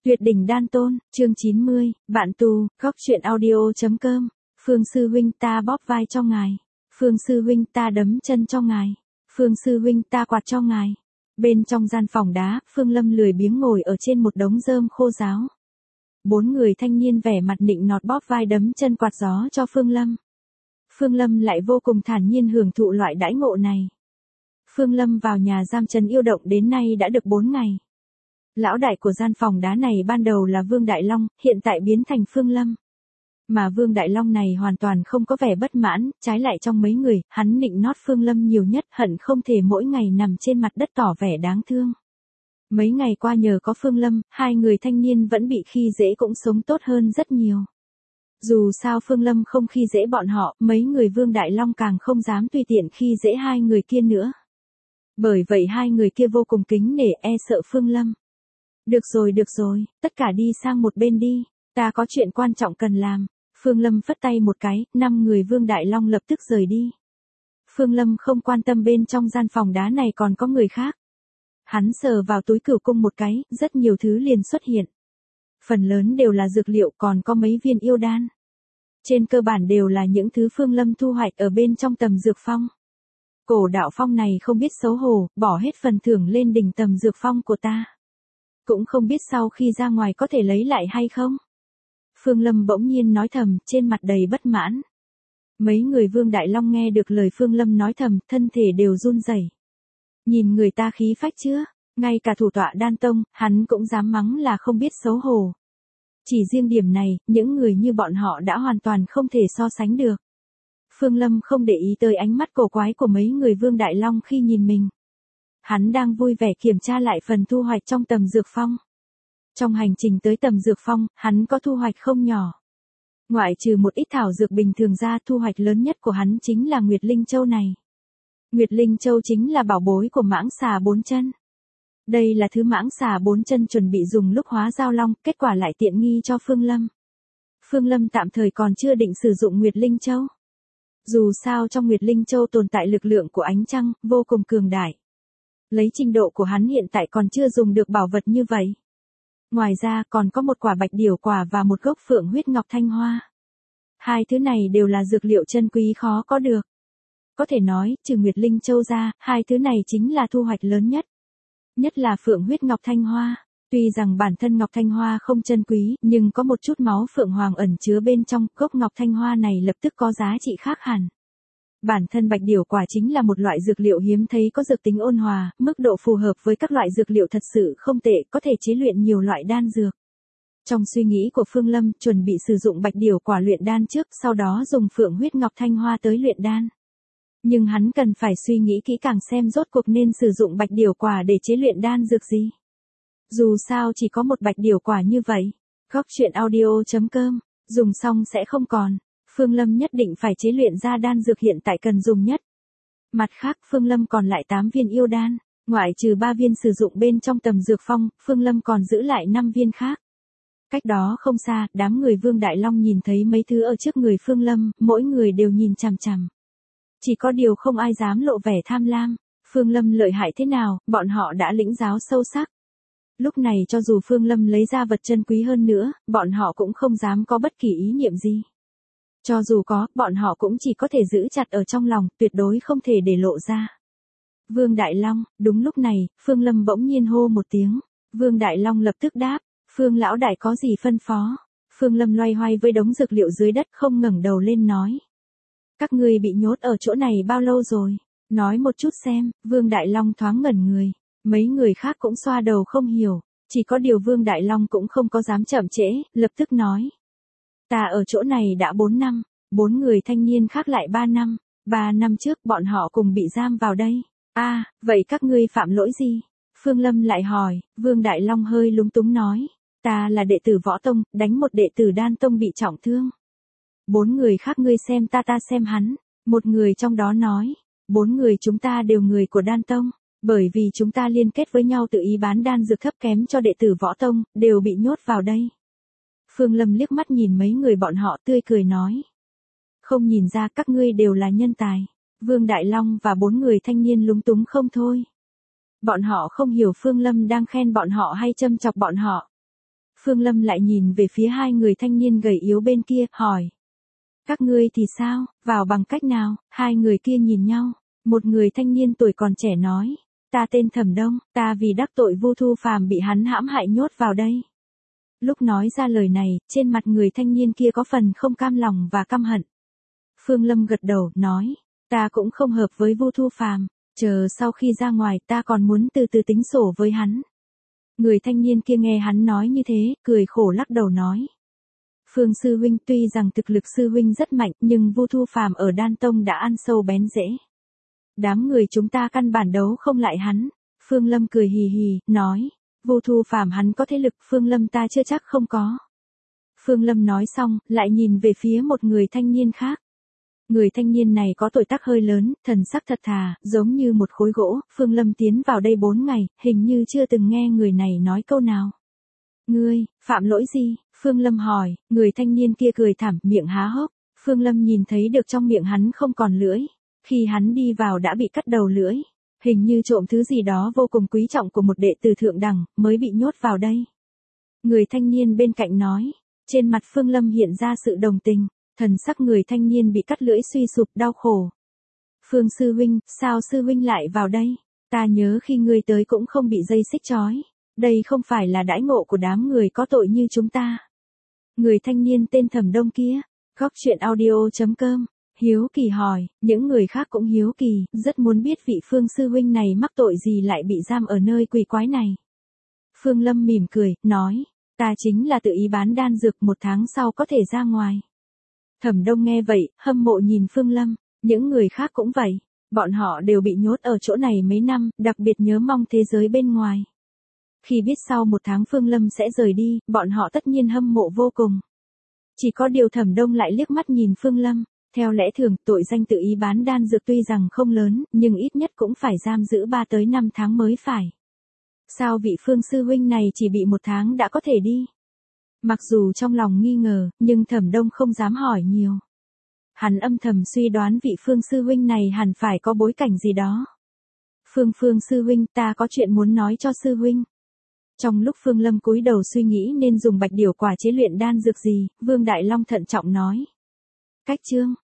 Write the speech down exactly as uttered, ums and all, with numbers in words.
Tuyệt đỉnh đan tôn, chương chín mươi, bạn tù, góc truyện audio.com. Phương sư huynh ta bóp vai cho ngài. Phương sư huynh ta đấm chân cho ngài. Phương sư huynh ta quạt cho ngài. Bên trong gian phòng đá, Phương Lâm lười biếng ngồi ở trên một đống rơm khô ráo. Bốn người thanh niên vẻ mặt nịnh nọt bóp vai đấm chân quạt gió cho Phương Lâm. Phương Lâm lại vô cùng thản nhiên hưởng thụ loại đãi ngộ này. Phương Lâm vào nhà giam Trấn Yêu Động đến nay đã được bốn ngày. Lão đại của gian phòng đá này ban đầu là Vương Đại Long, hiện tại biến thành Phương Lâm. Mà Vương Đại Long này hoàn toàn không có vẻ bất mãn, trái lại trong mấy người, hắn nịnh nót Phương Lâm nhiều nhất, hận không thể mỗi ngày nằm trên mặt đất tỏ vẻ đáng thương. Mấy ngày qua nhờ có Phương Lâm, hai người thanh niên vẫn bị khi dễ cũng sống tốt hơn rất nhiều. Dù sao Phương Lâm không khi dễ bọn họ, mấy người Vương Đại Long càng không dám tùy tiện khi dễ hai người kia nữa. Bởi vậy hai người kia vô cùng kính nể e sợ Phương Lâm. Được rồi được rồi, tất cả đi sang một bên đi, ta có chuyện quan trọng cần làm. Phương Lâm phất tay một cái, năm người Vương Đại Long lập tức rời đi. Phương Lâm không quan tâm bên trong gian phòng đá này còn có người khác. Hắn sờ vào túi cửu cung một cái, rất nhiều thứ liền xuất hiện. Phần lớn đều là dược liệu, còn có mấy viên yêu đan. Trên cơ bản đều là những thứ Phương Lâm thu hoạch ở bên trong tầm dược phong. Cổ đạo phong này không biết xấu hổ, bỏ hết phần thưởng lên đỉnh tầm dược phong của ta. Cũng không biết sau khi ra ngoài có thể lấy lại hay không. Phương Lâm bỗng nhiên nói thầm, trên mặt đầy bất mãn. Mấy người Vương Đại Long nghe được lời Phương Lâm nói thầm, thân thể đều run rẩy. Nhìn người ta khí phách chưa, ngay cả thủ tọa đan tông, hắn cũng dám mắng là không biết xấu hổ. Chỉ riêng điểm này, những người như bọn họ đã hoàn toàn không thể so sánh được. Phương Lâm không để ý tới ánh mắt cổ quái của mấy người Vương Đại Long khi nhìn mình. Hắn đang vui vẻ kiểm tra lại phần thu hoạch trong tầm dược phong. Trong hành trình tới tầm dược phong, hắn có thu hoạch không nhỏ. Ngoại trừ một ít thảo dược bình thường ra, thu hoạch lớn nhất của hắn chính là Nguyệt Linh Châu này. Nguyệt Linh Châu chính là bảo bối của mãng xà bốn chân. Đây là thứ mãng xà bốn chân chuẩn bị dùng lúc hóa giao long, kết quả lại tiện nghi cho Phương Lâm. Phương Lâm tạm thời còn chưa định sử dụng Nguyệt Linh Châu. Dù sao trong Nguyệt Linh Châu tồn tại lực lượng của ánh trăng, vô cùng cường đại. Lấy trình độ của hắn hiện tại còn chưa dùng được bảo vật như vậy. Ngoài ra còn có một quả bạch điểu quả và một gốc phượng huyết ngọc thanh hoa. Hai thứ này đều là dược liệu chân quý khó có được. Có thể nói, trừ Nguyệt Linh Châu ra, hai thứ này chính là thu hoạch lớn nhất. Nhất là phượng huyết ngọc thanh hoa. Tuy rằng bản thân ngọc thanh hoa không chân quý, nhưng có một chút máu phượng hoàng ẩn chứa bên trong, gốc ngọc thanh hoa này lập tức có giá trị khác hẳn. Bản thân bạch điểu quả chính là một loại dược liệu hiếm thấy có dược tính ôn hòa, mức độ phù hợp với các loại dược liệu thật sự không tệ, có thể chế luyện nhiều loại đan dược. Trong suy nghĩ của Phương Lâm, chuẩn bị sử dụng bạch điểu quả luyện đan trước, sau đó dùng phượng huyết ngọc thanh hoa tới luyện đan. Nhưng hắn cần phải suy nghĩ kỹ càng xem rốt cuộc nên sử dụng bạch điểu quả để chế luyện đan dược gì. Dù sao chỉ có một bạch điểu quả như vậy. Góc truyện audio.com, dùng xong sẽ không còn. Phương Lâm nhất định phải chế luyện ra đan dược hiện tại cần dùng nhất. Mặt khác Phương Lâm còn lại tám viên yêu đan, ngoại trừ ba viên sử dụng bên trong tầm dược phong, Phương Lâm còn giữ lại năm viên khác. Cách đó không xa, đám người Vương Đại Long nhìn thấy mấy thứ ở trước người Phương Lâm, mỗi người đều nhìn chằm chằm. Chỉ có điều không ai dám lộ vẻ tham lam. Phương Lâm lợi hại thế nào, bọn họ đã lĩnh giáo sâu sắc. Lúc này cho dù Phương Lâm lấy ra vật chân quý hơn nữa, bọn họ cũng không dám có bất kỳ ý niệm gì. Cho dù có, bọn họ cũng chỉ có thể giữ chặt ở trong lòng, tuyệt đối không thể để lộ ra. Vương Đại Long, đúng lúc này, Phương Lâm bỗng nhiên hô một tiếng. Vương Đại Long lập tức đáp, Phương lão đại có gì phân phó? Phương Lâm loay hoay với đống dược liệu dưới đất không ngẩng đầu lên nói. Các ngươi bị nhốt ở chỗ này bao lâu rồi? Nói một chút xem. Vương Đại Long thoáng ngẩn người. Mấy người khác cũng xoa đầu không hiểu. Chỉ có điều Vương Đại Long cũng không có dám chậm trễ, lập tức nói. Ta ở chỗ này đã bốn năm, bốn người thanh niên khác lại ba năm, ba năm trước bọn họ cùng bị giam vào đây. A, à, vậy các ngươi phạm lỗi gì? Phương Lâm lại hỏi. Vương Đại Long hơi lúng túng nói. Ta là đệ tử võ tông, đánh một đệ tử đan tông bị trọng thương. Bốn người khác ngươi xem ta ta xem hắn. Một người trong đó nói. Bốn người chúng ta đều người của đan tông. Bởi vì chúng ta liên kết với nhau tự ý bán đan dược thấp kém cho đệ tử võ tông, đều bị nhốt vào đây. Phương Lâm liếc mắt nhìn mấy người bọn họ tươi cười nói. Không nhìn ra các ngươi đều là nhân tài. Vương Đại Long và bốn người thanh niên lúng túng không thôi. Bọn họ không hiểu Phương Lâm đang khen bọn họ hay châm chọc bọn họ. Phương Lâm lại nhìn về phía hai người thanh niên gầy yếu bên kia, hỏi. Các ngươi thì sao, vào bằng cách nào? Hai người kia nhìn nhau. Một người thanh niên tuổi còn trẻ nói. Ta tên Thẩm Đông, ta vì đắc tội Vu Thu Phàm bị hắn hãm hại nhốt vào đây. Lúc nói ra lời này, trên mặt người thanh niên kia có phần không cam lòng và căm hận. Phương Lâm gật đầu, nói. Ta cũng không hợp với Vu Thu Phàm, chờ sau khi ra ngoài ta còn muốn từ từ tính sổ với hắn. Người thanh niên kia nghe hắn nói như thế, cười khổ lắc đầu nói. Phương sư huynh, tuy rằng thực lực sư huynh rất mạnh, nhưng Vu Thu Phàm ở Đan Tông đã ăn sâu bén rễ. Đám người chúng ta căn bản đấu không lại hắn. Phương Lâm cười hì hì, nói. Vu Thu Phàm hắn có thế lực, Phương Lâm ta chưa chắc không có. Phương Lâm nói xong, lại nhìn về phía một người thanh niên khác. Người thanh niên này có tuổi tác hơi lớn, thần sắc thật thà, giống như một khối gỗ. Phương Lâm tiến vào đây bốn ngày, hình như chưa từng nghe người này nói câu nào. Ngươi, phạm lỗi gì? Phương Lâm hỏi. Người thanh niên kia cười thảm, miệng há hốc. Phương Lâm nhìn thấy được trong miệng hắn không còn lưỡi. Khi hắn đi vào đã bị cắt đầu lưỡi. Hình như trộm thứ gì đó vô cùng quý trọng của một đệ tử thượng đẳng, mới bị nhốt vào đây. Người thanh niên bên cạnh nói. Trên mặt Phương Lâm hiện ra sự đồng tình. Thần sắc người thanh niên bị cắt lưỡi suy sụp đau khổ. Phương sư huynh, sao sư huynh lại vào đây? Ta nhớ khi ngươi tới cũng không bị dây xích trói. Đây không phải là đãi ngộ của đám người có tội như chúng ta. Người thanh niên tên Thẩm Đông kia, góc truyện audio chấm com, hiếu kỳ hỏi, những người khác cũng hiếu kỳ, rất muốn biết vị Phương sư huynh này mắc tội gì lại bị giam ở nơi quỷ quái này. Phương Lâm mỉm cười, nói, ta chính là tự ý bán đan dược, một tháng sau có thể ra ngoài. Thẩm Đông nghe vậy, hâm mộ nhìn Phương Lâm, những người khác cũng vậy, bọn họ đều bị nhốt ở chỗ này mấy năm, đặc biệt nhớ mong thế giới bên ngoài. Khi biết sau một tháng Phương Lâm sẽ rời đi, bọn họ tất nhiên hâm mộ vô cùng. Chỉ có điều Thẩm Đông lại liếc mắt nhìn Phương Lâm, theo lẽ thường, tội danh tự ý bán đan dược tuy rằng không lớn, nhưng ít nhất cũng phải giam giữ ba tới năm tháng mới phải. Sao vị Phương sư huynh này chỉ bị một tháng đã có thể đi? Mặc dù trong lòng nghi ngờ, nhưng Thẩm Đông không dám hỏi nhiều. Hắn âm thầm suy đoán vị Phương sư huynh này hẳn phải có bối cảnh gì đó. Phương Phương sư huynh, ta có chuyện muốn nói cho sư huynh. Trong lúc Phương Lâm cúi đầu suy nghĩ nên dùng bạch điểu quả chế luyện đan dược gì, Vương Đại Long thận trọng nói. Cách chương,